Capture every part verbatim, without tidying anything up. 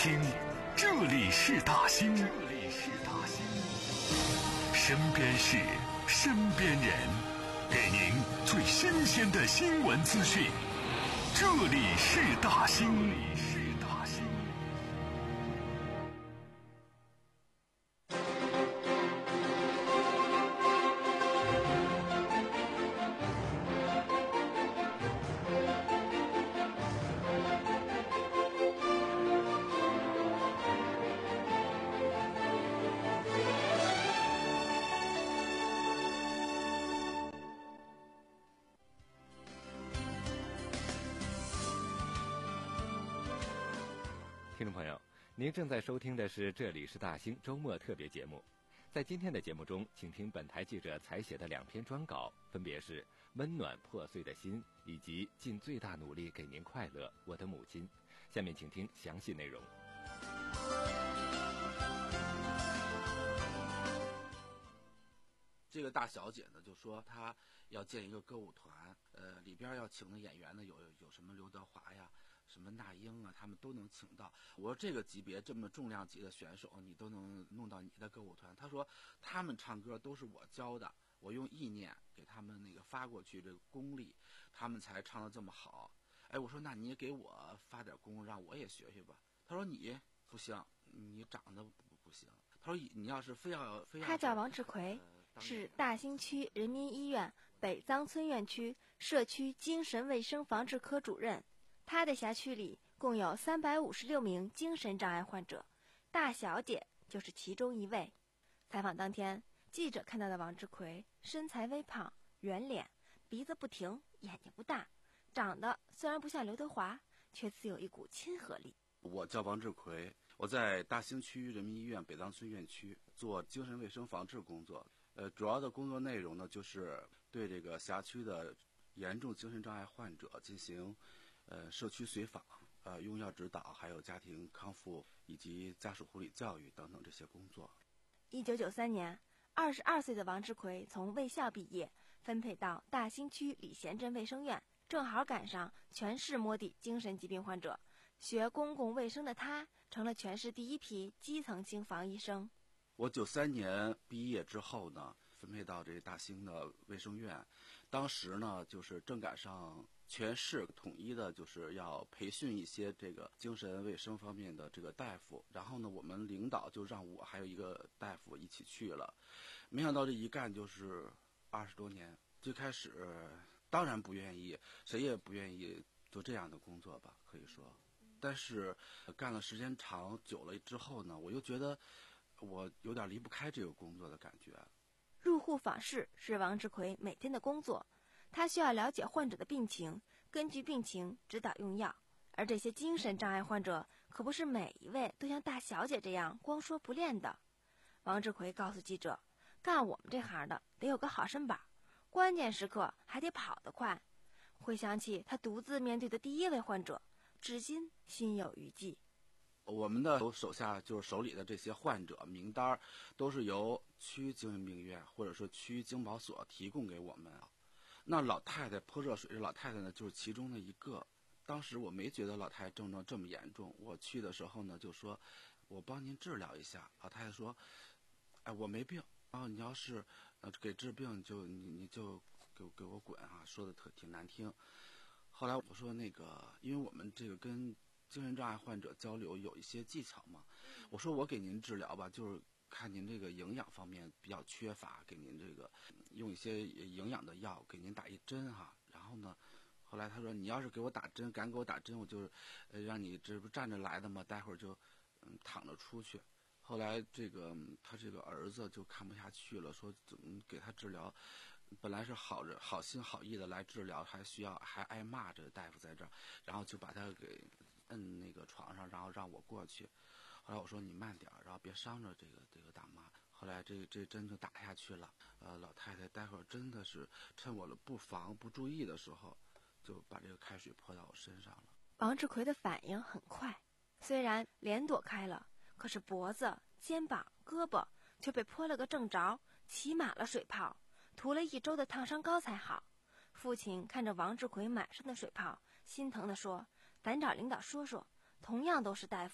兴，这里是大兴，这里是大兴。身边事，身边人，给您最新鲜的新闻资讯。这里是大兴，这里是大兴。 听众朋友，您正在收听的是这里是大兴周末特别节目。在今天的节目中，请听本台记者采写的两篇专稿，分别是《温暖破碎的心》以及《尽最大努力给您快乐，我的母亲》。下面请听详细内容。 这个大小姐呢，就说她要建一个歌舞团，呃，里边要请的演员呢，有有什么刘德华呀，什么那英啊，他们都能请到。我说这个级别这么重量级的选手，你都能弄到你的歌舞团？他说他们唱歌都是我教的，我用意念给他们那个发过去这个功力，他们才唱得这么好。哎，我说那你也给我发点功，让我也学学吧。他说你不行，你长得不不行。他说你要是非要非要， 他叫王志奎。呃是大兴区人民医院北臧村院区社区精神卫生防治科主任。他的辖区里共有三百五十六名精神障碍患者，大小姐就是其中一位。采访当天，记者看到的王志奎身材微胖，圆脸，鼻子不挺，眼睛不大，长得虽然不像刘德华，却自有一股亲和力。 我叫王志奎，我在大兴区人民医院北臧村院区做精神卫生防治工作。呃，主要的工作内容呢，就是对这个辖区的严重精神障碍患者进行呃社区随访、呃用药指导，还有家庭康复以及家属护理教育等等这些工作。 一九九三年，二十二岁的王志奎从卫校毕业，分配到大兴区礼贤镇卫生院，正好赶上全市摸底精神疾病患者，学公共卫生的他成了全市第一批基层轻防医生。 我九三年毕业之后呢，分配到这大兴的卫生院，当时呢就是正赶上全市统一的，就是要培训一些这个精神卫生方面的这个大夫，然后呢我们领导就让我还有一个大夫一起去了，没想到这一干就是二十多年。最开始当然不愿意，谁也不愿意做这样的工作吧，可以说，但是干了时间长久了之后呢，我又觉得我有点离不开这个工作的感觉。 入户访视是王志奎每天的工作，他需要了解患者的病情，根据病情指导用药。而这些精神障碍患者可不是每一位都像大小姐这样光说不练的。王志奎告诉记者，干我们这行的得有个好身板，关键时刻还得跑得快。回想起他独自面对的第一位患者，至今心有余悸。 我们的手下就是手里的这些患者名单，都是由区精神病院或者说区经保所提供给我们。那老太太泼热水，这老太太呢就是其中的一个。当时我没觉得老太太症状这么严重，我去的时候呢就说，我帮您治疗一下。老太太说，哎，我没病，然后你要是呃给治病就你你就给给我滚啊，说的特挺难听。后来我说那个，因为我们这个跟精神障碍患者交流有一些技巧嘛，我说我给您治疗吧，就是看您这个营养方面比较缺乏，给您这个用一些营养的药给您打一针哈。然后呢，后来他说你要是给我打针，敢给我打针，我就呃让你这不站着来的吗？待会儿就嗯躺着出去。后来这个他这个儿子就看不下去了，说怎么给他治疗，本来是好着好心好意的来治疗，还需要还挨骂，这大夫在这儿，然后就把他给摁那个床上，然后让我过去。后来我说你慢点，然后别伤着这个这个大妈。后来这这针就打下去了，呃，老太太待会儿真的是趁我了不防不注意的时候，就把这个开水泼到我身上了。 王志奎的反应很快，虽然脸躲开了，可是脖子、肩膀、胳膊却被泼了个正着，起满了水泡，涂了一周的烫伤膏才好。父亲看着王志奎满身的水泡，心疼地说，咱找领导说说，同样都是大夫，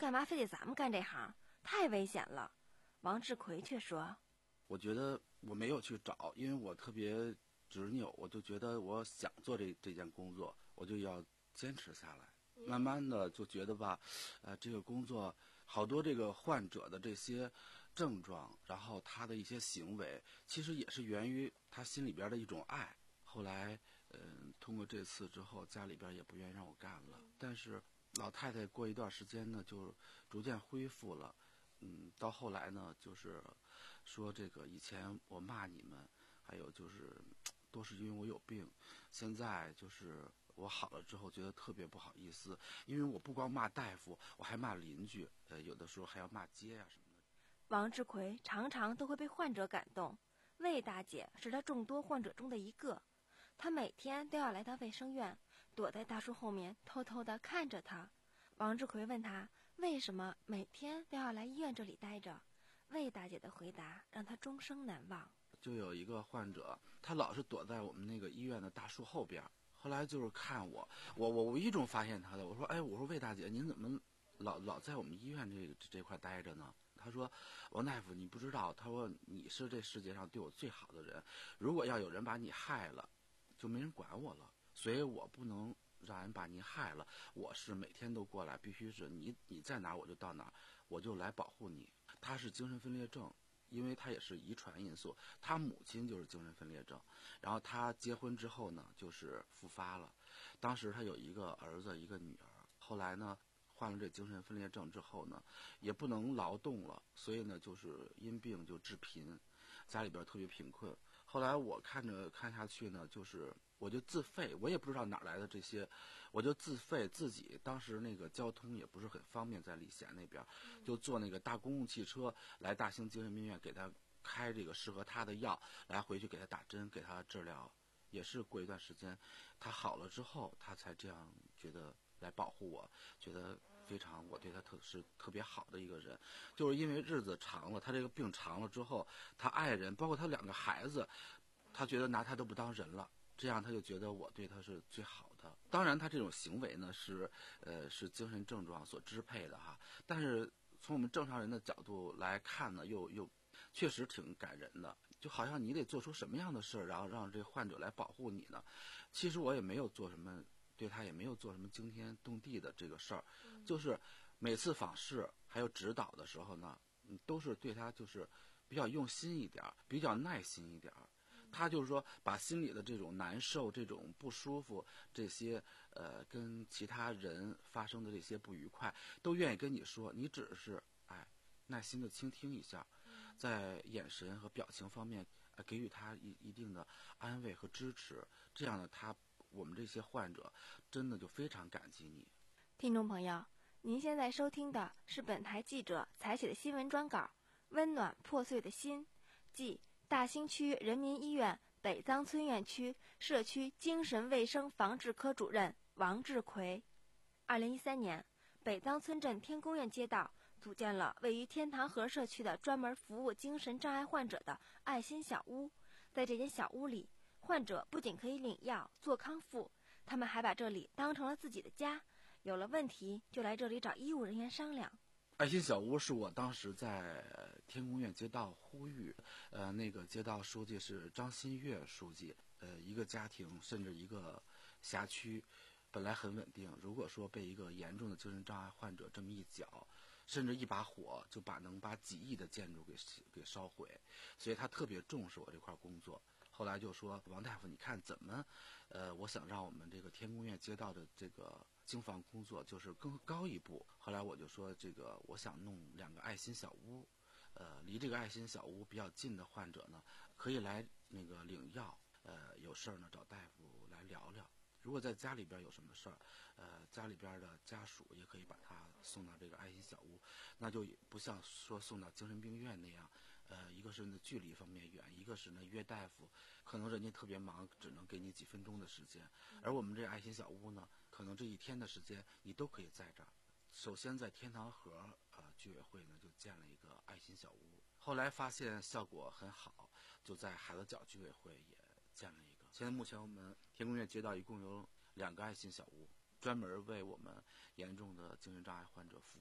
干嘛非得咱们干这行？太危险了。王志奎却说： 我觉得我没有去找，因为我特别执拗，我就觉得我想做这这件工作，我就要坚持下来。慢慢的就觉得吧，呃，这个工作好多这个患者的这些症状，然后他的一些行为，其实也是源于他心里边的一种爱。后来，嗯、呃，通过这次之后，家里边也不愿意让我干了。但是老太太过一段时间呢，就逐渐恢复了。嗯，到后来呢，就是说这个以前我骂你们，还有就是都是因为我有病，现在就是我好了之后觉得特别不好意思，因为我不光骂大夫，我还骂邻居，呃，有的时候还要骂街呀、啊、什么的。 王志奎常常都会被患者感动，魏大姐是他众多患者中的一个，她每天都要来到卫生院，躲在大树后面偷偷地看着他。王志奎问他为什么每天都要来医院这里待着，魏大姐的回答让他终生难忘。 就有一个患者，他老是躲在我们那个医院的大树后边，后来就是看我，我我无意中发现他的，我说，哎，我说魏大姐，您怎么老老在我们医院这这块待着呢？他说，王大夫，你不知道，他说你是这世界上对我最好的人，如果要有人把你害了，就没人管我了，所以我不能让人把您害了，我是每天都过来，必须是你你在哪儿我就到哪儿，我就来保护你。他是精神分裂症，因为他也是遗传因素，他母亲就是精神分裂症，然后他结婚之后呢，就是复发了。当时他有一个儿子一个女儿，后来呢患了这精神分裂症之后呢，也不能劳动了，所以呢就是因病就致贫，家里边特别贫困。后来我看着看下去呢，就是我就自费，我也不知道哪来的这些，我就自费自己。当时那个交通也不是很方便，在礼贤那边，就坐那个大公共汽车来大兴精神病院给他开这个适合他的药，来回去给他打针，给他治疗。也是过一段时间，他好了之后，他才这样觉得来保护我，觉得非常我对他特是特别好的一个人。就是因为日子长了，他这个病长了之后，他爱人包括他两个孩子，他觉得拿他都不当人了，这样他就觉得我对他是最好的。当然他这种行为呢是呃是精神症状所支配的哈，但是从我们正常人的角度来看呢，又又确实挺感人的，就好像你得做出什么样的事儿，然后让这个患者来保护你呢？其实我也没有做什么，对他也没有做什么惊天动地的这个事儿，就是每次访视还有指导的时候呢，嗯，都是对他就是比较用心一点，比较耐心一点。他就是说把心里的这种难受、这种不舒服、这些呃跟其他人发生的这些不愉快，都愿意跟你说，你只是哎耐心的倾听一下，在眼神和表情方面、呃、给予他一一定的安慰和支持，这样呢，他我们这些患者真的就非常感激你。 听众朋友，您现在收听的是本台记者采写的新闻专稿《温暖破碎的心》，即大兴区人民医院北藏村院区社区精神卫生防治科主任王志奎。二零一三年，北藏村镇天宫院街道组建了位于天堂河社区的专门服务精神障碍患者的爱心小屋。在这间小屋里，患者不仅可以领药做康复，他们还把这里当成了自己的家，有了问题就来这里找医务人员商量。 爱心小屋是我当时在天宫院街道呼吁，呃，那个街道书记是张新月书记，呃，一个家庭甚至一个辖区本来很稳定，如果说被一个严重的精神障碍患者这么一搅，甚至一把火就把能把几亿的建筑给给烧毁，所以他特别重视我这块工作。后来就说，王大夫，你看怎么，呃，我想让我们这个天宫院街道的这个经防工作就是更高一步。后来我就说，这个我想弄两个爱心小屋，呃，离这个爱心小屋比较近的患者呢，可以来那个领药，呃，有事儿呢找大夫来聊聊。如果在家里边有什么事儿，呃，家里边的家属也可以把他送到这个爱心小屋，那就不像说送到精神病院那样，呃，一个是呢距离方面远，一个是呢约大夫，可能人家特别忙，只能给你几分钟的时间，而我们这爱心小屋呢，可能这一天的时间你都可以在这儿。首先在天堂河呃居委会呢就建了一个爱心小屋，后来发现效果很好，就在海子角居委会也建了一个。现在目前我们天宫院街道一共有两个爱心小屋，专门为我们严重的精神障碍患者服务。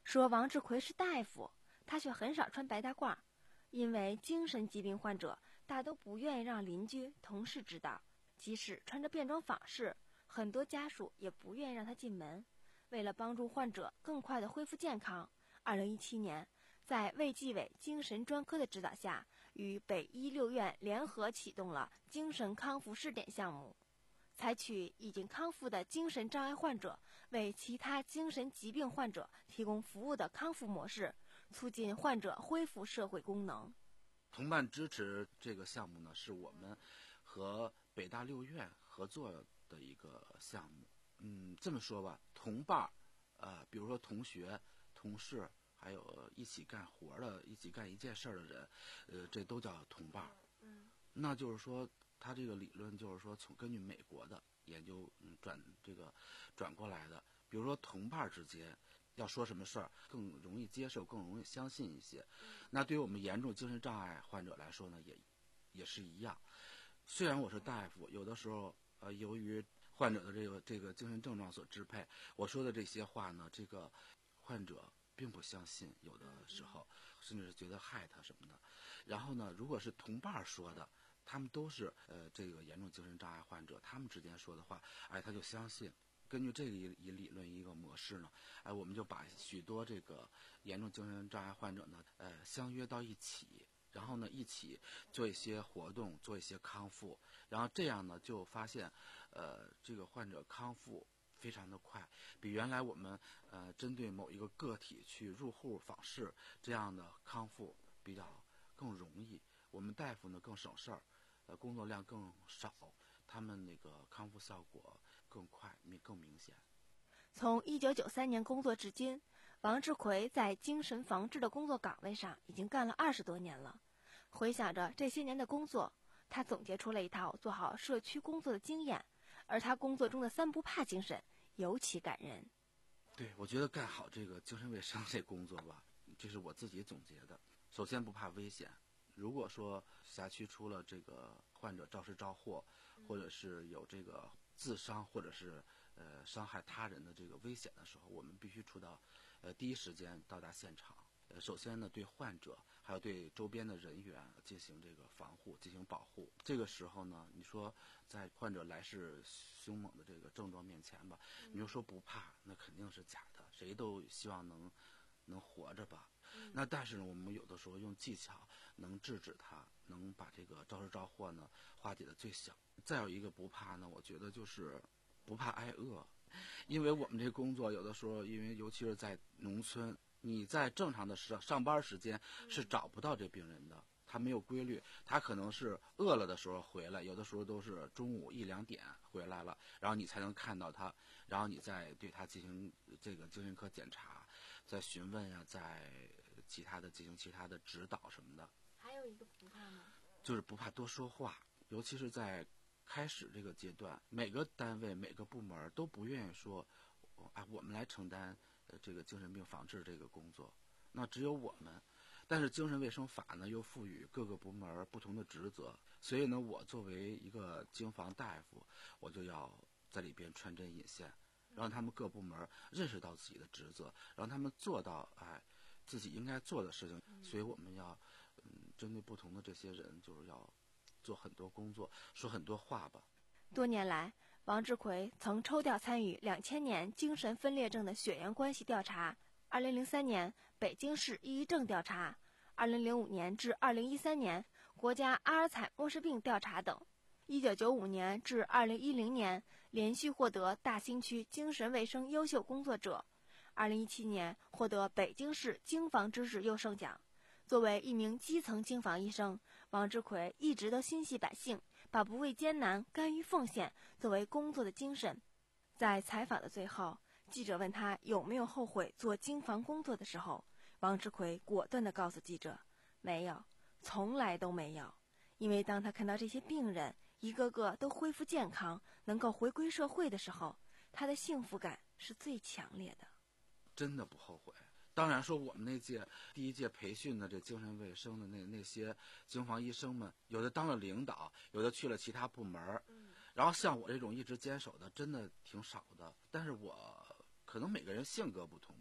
说王志奎是大夫，他却很少穿白大褂，因为精神疾病患者大都不愿意让邻居、同事知道，即使穿着便装访视，很多家属也不愿意让他进门。为了帮助患者更快地恢复健康，二零一七年，在卫计委精神专科的指导下，与北医六院联合启动了精神康复试点项目，采取已经康复的精神障碍患者为其他精神疾病患者提供服务的康复模式，促进患者恢复社会功能。 同伴支持这个项目呢，是我们和北大六院合作的一个项目。嗯，这么说吧，同伴，呃，比如说同学、同事，还有一起干活的、一起干一件事的人，呃，这都叫同伴。 嗯， 那就是说，他这个理论就是说，从根据美国的研究，嗯，转这个转过来的。比如说，同伴之间要说什么事儿，更容易接受，更容易相信一些。那对于我们严重精神障碍患者来说呢，也也是一样。虽然我是大夫，有的时候，呃，由于患者的这个这个精神症状所支配，我说的这些话呢，这个患者并不相信，有的时候甚至是觉得害他什么的。然后呢，如果是同伴说的，他们都是呃这个严重精神障碍患者，他们之间说的话，哎，他就相信。根据这个一理论一个模式呢，哎，我们就把许多这个严重精神障碍患者呢，呃，相约到一起。然后呢，一起做一些活动，做一些康复，然后这样呢，就发现，呃，这个患者康复非常的快，比原来我们呃针对某一个个体去入户访视这样的康复比较更容易。我们大夫呢更省事儿，呃，工作量更少，他们那个康复效果更快，更明显。 从一九九三年工作至今，王志奎在精神防治的工作岗位上已经干了二十多年了。回想着这些年的工作，他总结出了一套做好社区工作的经验，而他工作中的三不怕精神尤其感人。 对，我觉得干好这个精神卫生这工作吧，这是我自己总结的。首先不怕危险，如果说辖区出了这个患者肇事肇祸，或者是有这个自伤或者是呃伤害他人的这个危险的时候，我们必须出到呃第一时间到达现场。呃，首先呢，对患者还有对周边的人员进行这个防护，进行保护。这个时候呢，你说在患者来势凶猛的这个症状面前吧，你就说不怕，那肯定是假的。谁都希望能能活着吧。那但是呢，我们有的时候用技巧能制止他，能把这个肇事肇祸呢化解的最小。再有一个不怕呢，我觉得就是不怕挨饿，因为我们这工作有的时候，因为尤其是在农村，你在正常的上上班时间是找不到这病人的，他没有规律，他可能是饿了的时候回来，有的时候都是中午一两点回来了，然后你才能看到他，然后你再对他进行这个精神科检查，再询问呀、啊，再其他的进行其他的指导什么的。 还有一个不怕吗？ 就是不怕多说话，尤其是在开始这个阶段，每个单位每个部门都不愿意说，啊，我们来承担呃这个精神病防治这个工作，那只有我们。但是精神卫生法呢又赋予各个部门不同的职责，所以呢，我作为一个经防大夫，我就要在里边穿针引线，让他们各部门认识到自己的职责，让他们做到哎自己应该做的事情。所以我们要嗯针对不同的这些人，就是要做很多工作，说很多话吧。 多年来，王志奎曾抽调参与两千年精神分裂症的血缘关系调查，二零零三年北京市抑郁症调查，二零零五年至二零一三年国家阿尔茨默氏病调查等。一九九五年至二零一零年连续获得大兴区精神卫生优秀工作者，二零一七年获得北京市经防之士优胜奖。作为一名基层经防医生，王志奎一直都心系百姓，把不畏艰难、甘于奉献作为工作的精神。在采访的最后，记者问他有没有后悔做经防工作的时候，王志奎果断地告诉记者，没有，从来都没有。因为当他看到这些病人一个个都恢复健康，能够回归社会的时候，他的幸福感是最强烈的。 真的不后悔。当然说我们那届第一届培训的这精神卫生的那那些经防医生们，有的当了领导，有的去了其他部门，然后像我这种一直坚守的真的挺少的。但是我可能每个人性格不同吧，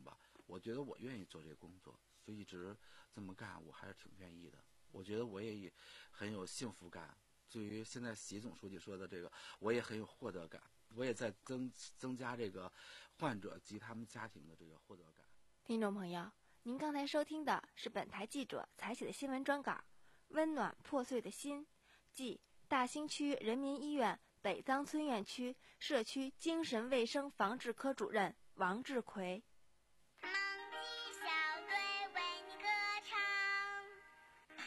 我觉得我愿意做这个工作，就一直这么干，我还是挺愿意的。我觉得我也很有幸福感。对于现在习总书记说的这个，我也很有获得感，我也在增增加这个患者及他们家庭的这个获得感。 听众朋友，您刚才收听的是本台记者采写的新闻专稿《温暖破碎的心》，即大兴区人民医院北藏村院区社区精神卫生防治科主任王志奎。 萌鸡小队为你歌唱。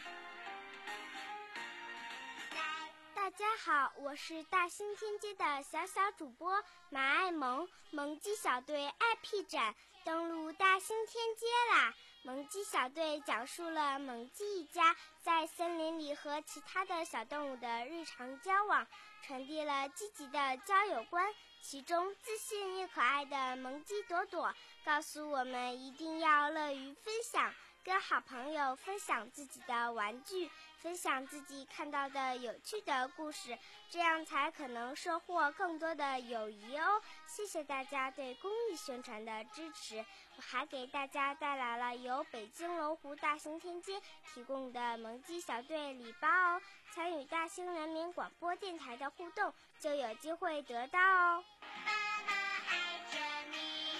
大家好，我是大兴天街的小小主播马爱萌。萌鸡小队 I P 展登陆大兴天街啦！萌鸡小队讲述了萌鸡一家在森林里和其他的小动物的日常交往，传递了积极的交友观。其中自信又可爱的萌鸡朵朵告诉我们一定要乐于分享，跟好朋友分享自己的玩具，分享自己看到的有趣的故事，这样才可能收获更多的友谊哦。谢谢大家对公益宣传的支持。我还给大家带来了由北京龙湖大兴天街提供的萌鸡小队礼包哦，参与大兴人民广播电台的互动就有机会得到哦。妈妈爱着你。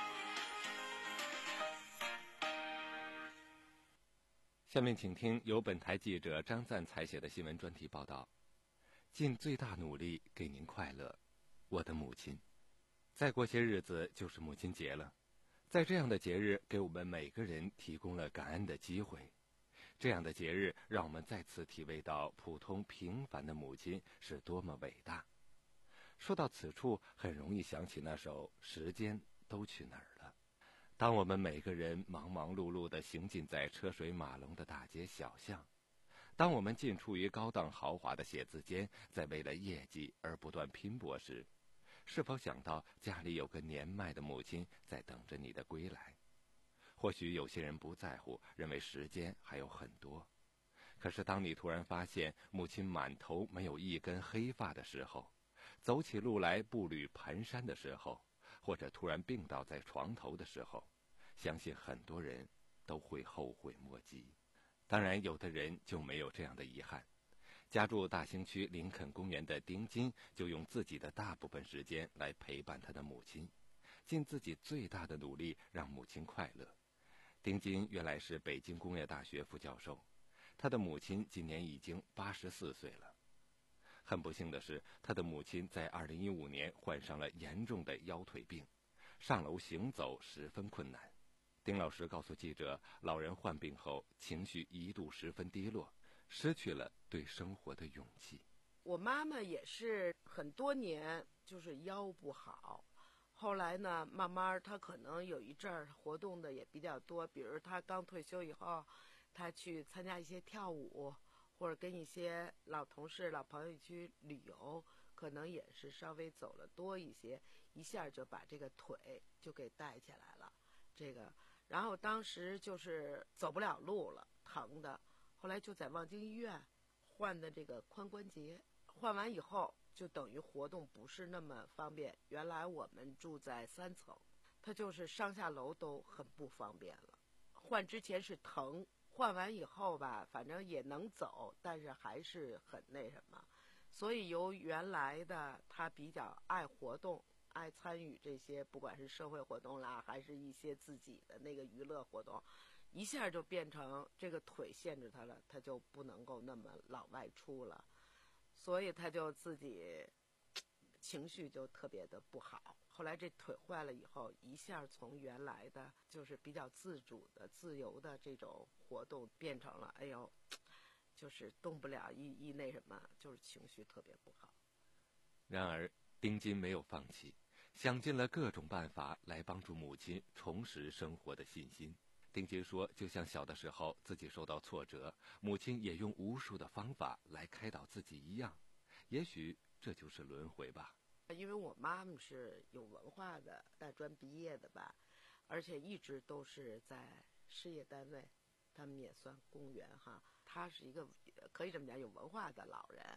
下面请听由本台记者张赞采写的新闻专题报道：尽最大努力给您快乐，我的母亲。再过些日子就是母亲节了，在这样的节日给我们每个人提供了感恩的机会。这样的节日让我们再次体味到普通平凡的母亲是多么伟大。说到此处，很容易想起那首《时间都去哪儿了》。当我们每个人忙忙碌碌地行进在车水马龙的大街小巷，当我们进出于高档豪华的写字间，在为了业绩而不断拼搏时，是否想到家里有个年迈的母亲在等着你的归来？或许有些人不在乎，认为时间还有很多。可是当你突然发现母亲满头没有一根黑发的时候，走起路来步履蹒跚的时候，或者突然病倒在床头的时候，相信很多人都会后悔莫及。当然有的人就没有这样的遗憾。家住大兴区林肯公园的丁金就用自己的大部分时间来陪伴他的母亲，尽自己最大的努力让母亲快乐。丁金原来是北京工业大学副教授，他的母亲今年已经八十四岁了。很不幸的是，他的母亲在二零一五年患上了严重的腰腿病，上楼行走十分困难。丁老师告诉记者，老人患病后情绪一度十分低落，失去了对生活的勇气。 我妈妈也是很多年就是腰不好，后来呢慢慢她可能有一阵儿活动的也比较多，比如她刚退休以后，她去参加一些跳舞，或者跟一些老同事老朋友去旅游，可能也是稍微走了多一些，一下就把这个腿就给带起来了。这个然后当时就是走不了路了，疼的，后来就在望京医院换的这个髋关节，换完以后就等于活动不是那么方便。原来我们住在三层，他就是上下楼都很不方便了。换之前是疼，换完以后吧，反正也能走，但是还是很那什么。所以由原来的他比较爱活动，爱参与这些不管是社会活动啦，还是一些自己的那个娱乐活动，一下就变成这个腿限制他了，他就不能够那么老外出了，所以他就自己情绪就特别的不好。后来这腿坏了以后，一下从原来的就是比较自主的自由的这种活动变成了哎呦就是动不了一一那什么，就是情绪特别不好。 然而丁金没有放弃，想尽了各种办法来帮助母亲重拾生活的信心。丁金说，就像小的时候自己受到挫折，母亲也用无数的方法来开导自己一样，也许这就是轮回吧。 因为我妈妈是有文化的，大专毕业的吧，而且一直都是在事业单位，他们也算公务员哈。她是一个可以这么讲有文化的老人，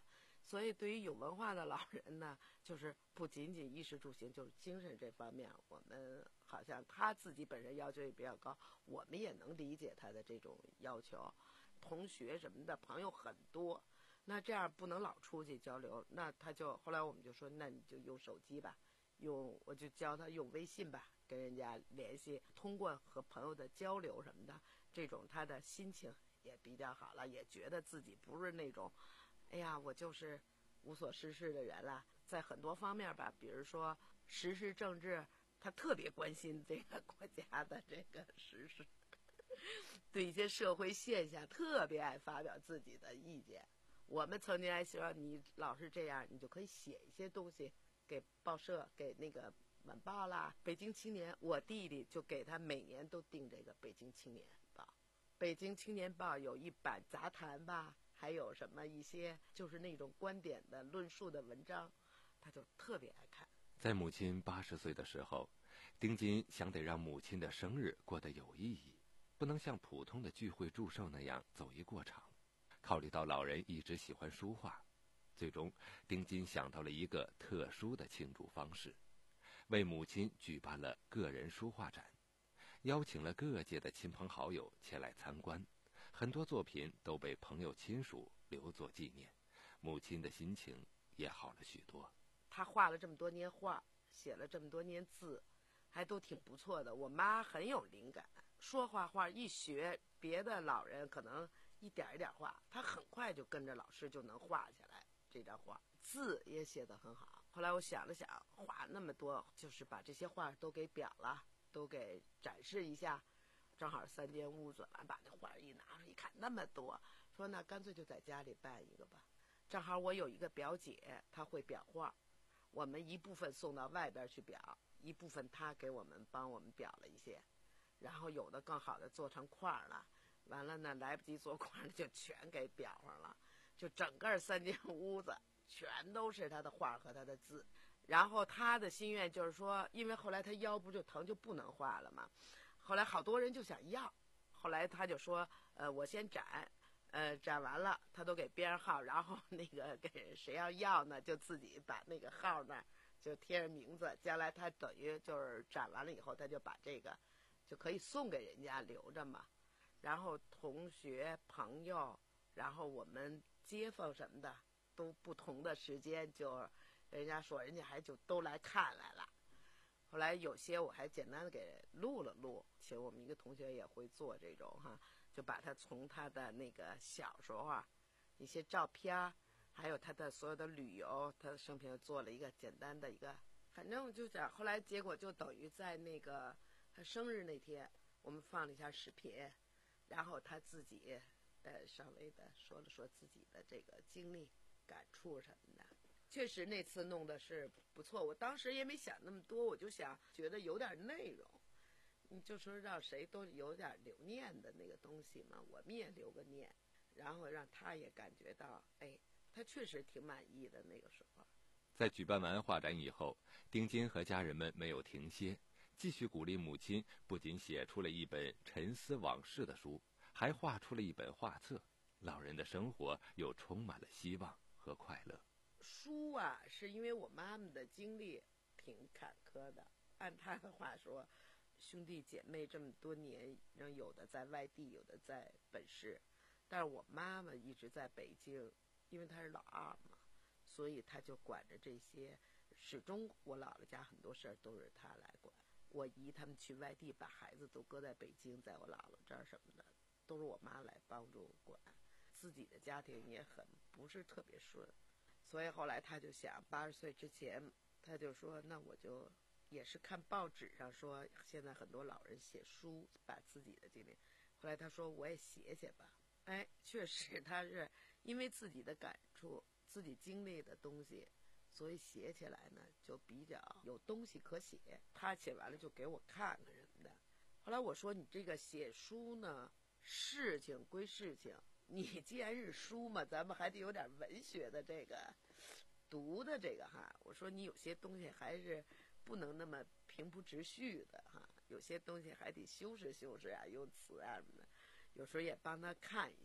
所以对于有文化的老人呢，就是不仅仅衣食住行，就是精神这方面，我们好像他自己本身要求也比较高，我们也能理解他的这种要求。同学什么的朋友很多，那这样不能老出去交流，那他就后来我们就说，那你就用手机吧，用我就教他用微信吧，跟人家联系，通过和朋友的交流什么的，这种他的心情也比较好了，也觉得自己不是那种哎呀我就是无所事事的人了。在很多方面吧，比如说时事政治，他特别关心这个国家的这个时事，对一些社会现象特别爱发表自己的意见。我们曾经还希望你老是这样，你就可以写一些东西给报社，给那个晚报啦，北京青年，我弟弟就给他每年都订这个北京青年报。北京青年报有一版杂谈吧，还有什么一些就是那种观点的论述的文章，他就特别爱看。 在母亲八十岁的时候，丁金想得让母亲的生日过得有意义，不能像普通的聚会祝寿那样走一过场。考虑到老人一直喜欢书画，最终丁金想到了一个特殊的庆祝方式，为母亲举办了个人书画展，邀请了各界的亲朋好友前来参观，很多作品都被朋友亲属留作纪念，母亲的心情也好了许多。 他画了这么多年画，写了这么多年字，还都挺不错的。我妈很有灵感，说画画一学，别的老人可能一点一点画，他很快就跟着老师就能画下来这张画，字也写得很好。后来我想了想，画那么多，就是把这些画都给裱了，都给展示一下。正好三间屋子，完把那画一拿出一看，那么多，说那干脆就在家里办一个吧。正好我有一个表姐，她会裱画，我们一部分送到外边去裱，一部分她给我们帮我们裱了一些，然后有的更好的做成块了，完了呢来不及做块了就全给裱上了，就整个三间屋子全都是她的画和她的字。然后她的心愿就是说，因为后来她腰不就疼就不能画了嘛，后来好多人就想要，后来她就说呃我先展，呃，展完了，他都给编号，然后那个给谁要要呢，就自己把那个号那儿就贴上名字。将来他等于就是展完了以后，他就把这个就可以送给人家留着嘛。然后同学、朋友，然后我们街坊什么的，都不同的时间，就人家说人家还就都来看来了。后来有些我还简单的给录了录，其实我们一个同学也会做这种哈。就把他从他的那个小时候啊一些照片，还有他的所有的旅游，他的生平做了一个简单的一个，反正就讲后来结果就等于在那个他生日那天我们放了一下视频，然后他自己呃稍微的说了说自己的这个经历感触什么的。确实那次弄的是不错，我当时也没想那么多，我就想觉得有点内容，你就说让谁都有点留念的那个东西嘛，我们也留个念，然后让他也感觉到，哎，他确实挺满意的那个时候。 在举办完画展以后，丁金和家人们没有停歇，继续鼓励母亲，不仅写出了一本沉思往事的书，还画出了一本画册，老人的生活又充满了希望和快乐。 书啊，是因为我妈妈的经历挺坎坷的，按她的话说，兄弟姐妹这么多年，让有的在外地，有的在本市，但是我妈妈一直在北京，因为她是老二嘛，所以她就管着这些，始终我姥姥家很多事儿都是她来管。我姨他们去外地，把孩子都搁在北京，在我姥姥这儿什么的，都是我妈来帮助管。自己的家庭也很不是特别顺，所以后来她就想，八十岁之前，她就说，那我就。也是看报纸上说现在很多老人写书把自己的经历，后来他说我也写写吧。哎，确实他是因为自己的感触自己经历的东西，所以写起来呢就比较有东西可写，他写完了就给我看看什么的。后来我说你这个写书呢，事情归事情，你既然是书嘛，咱们还得有点文学的这个读的这个哈。我说你有些东西还是不能那么平铺直叙的哈，有些东西还得修饰修饰啊，用词啊什么的，有时候也帮他看一些。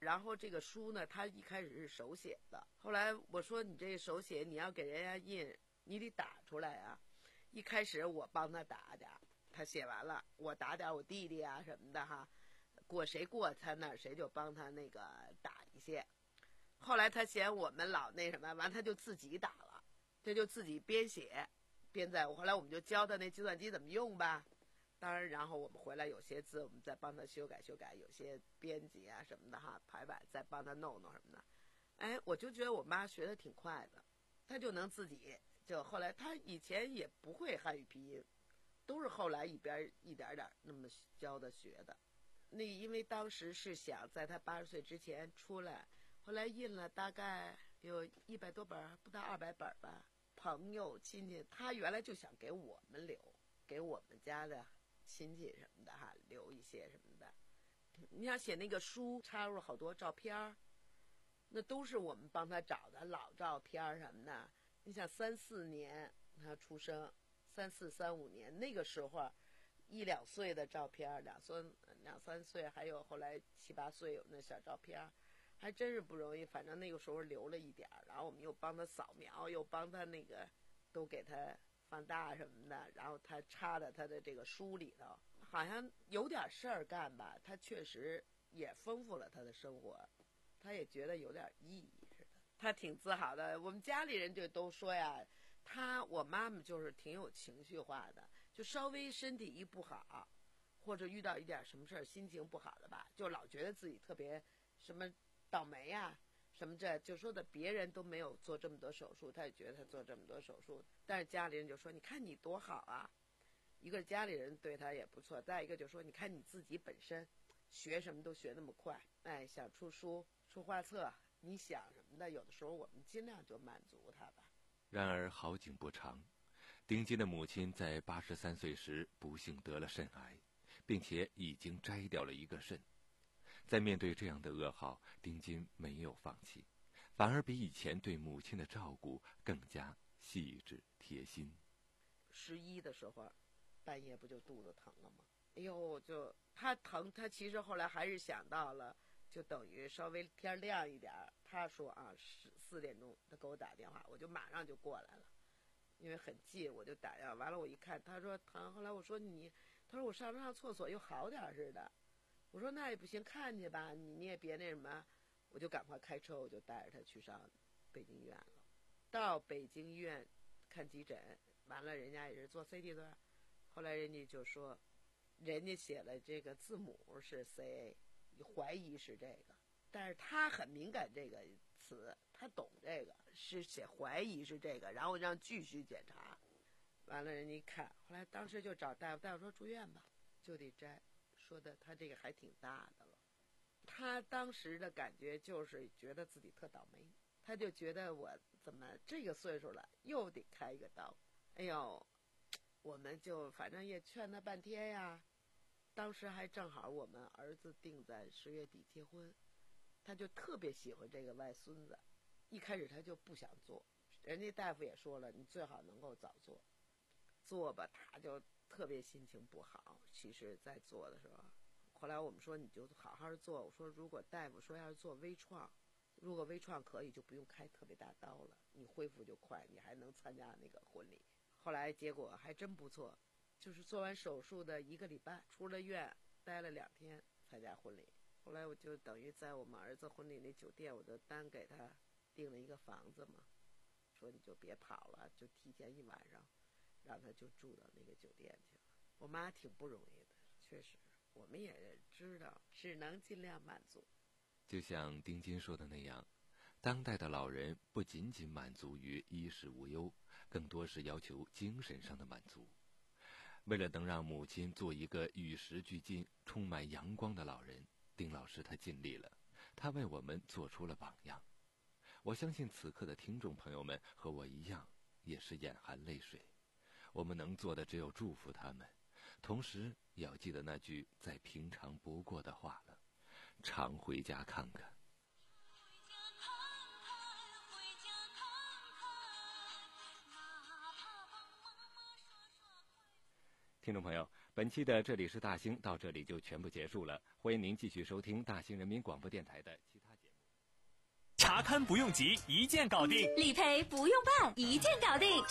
然后这个书呢，他一开始是手写的，后来我说你这手写你要给人家印，你得打出来啊。一开始我帮他打点，他写完了，我打点我弟弟啊什么的哈，过谁过他那儿谁就帮他那个打一些。后来他嫌我们老那什么，完他就自己打了，这就自己编写编在。后来我们就教他那计算机怎么用吧。当然，然后我们回来有些字我们再帮他修改修改，有些编辑啊什么的哈，排版再帮他弄弄什么的。哎，我就觉得我妈学的挺快的，她就能自己就后来她以前也不会汉语拼音，都是后来一边一点点那么教的学的。那因为当时是想在她八十岁之前出来，后来印了大概有一百多本，不到二百本吧。朋友亲戚，她原来就想给我们留，给我们家的亲戚什么的哈，留一些什么的。你想写那个书，插入好多照片，那都是我们帮他找的老照片什么的。你想三四年他出生，三四三五年那个时候，一两岁的照片，两岁两三岁，还有后来七八岁有那小照片，还真是不容易。反正那个时候留了一点，然后我们又帮他扫描，又帮他那个都给他放大什么的，然后他插在他的这个书里头，好像有点事儿干吧。他确实也丰富了他的生活，他也觉得有点意义似的，他挺自豪的。我们家里人就都说呀，他我妈妈就是挺有情绪化的，就稍微身体一不好，或者遇到一点什么事儿，心情不好的吧，就老觉得自己特别什么倒霉呀、啊。什么这就说的别人都没有做这么多手术，他也觉得他做这么多手术，但是家里人就说你看你多好啊，一个家里人对他也不错，再一个就说你看你自己本身学什么都学那么快，哎，想出书出画册，你想什么的，有的时候我们尽量就满足他吧。 然而好景不长，丁金的母亲在八十三岁时不幸得了肾癌，并且已经摘掉了一个肾。在面对这样的噩耗，丁金没有放弃，反而比以前对母亲的照顾更加细致贴心。 十一的时候，半夜不就肚子疼了吗？哎呦，就他疼，他其实后来还是想到了，就等于稍微天亮一点，他说啊，十四点钟他给我打电话，我就马上就过来了，因为很近，我就打电话。完了我一看，他说疼，后来我说你，他说我上上厕所又好点似的。我说那也不行，看去吧，你你也别那什么，我就赶快开车，我就带着他去上北京医院了。到北京医院看急诊，完了人家也是做 C T 的，后来人家就说，人家写了这个字母是 C A， 怀疑是这个，但是他很敏感这个词，他懂这个，是写怀疑是这个，然后让继续检查。完了人家一看，后来当时就找大夫，大夫说住院吧，就得摘。说的他这个还挺大的了，他当时的感觉就是觉得自己特倒霉，他就觉得我怎么这个岁数了又得开一个刀。哎呦，我们就反正也劝他半天呀。当时还正好我们儿子定在十月底结婚，他就特别喜欢这个外孙子，一开始他就不想做，人家大夫也说了，你最好能够早做，做吧，他就特别心情不好。其实在做的时候，后来我们说你就好好做，我说如果大夫说要是做微创，如果微创可以就不用开特别大刀了，你恢复就快，你还能参加那个婚礼。后来结果还真不错，就是做完手术的一个礼拜出了院，待了两天参加婚礼。后来我就等于在我们儿子婚礼那酒店，我就单给他订了一个房子嘛，说你就别跑了，就提前一晚上让他就住到那个酒店去了。我妈挺不容易的，确实，我们也知道，只能尽量满足。 就像丁金说的那样，当代的老人不仅仅满足于衣食无忧，更多是要求精神上的满足。为了能让母亲做一个与时俱进、充满阳光的老人，丁老师他尽力了，他为我们做出了榜样。我相信此刻的听众朋友们和我一样，也是眼含泪水。我们能做的只有祝福他们，同时也要记得那句再平常不过的话了，常回家看看。听众朋友， 本期的这里是大兴到这里就全部结束了，欢迎您继续收听大兴人民广播电台的其他节目。 查看不用急，一键搞定； 理赔不用办，一键搞定。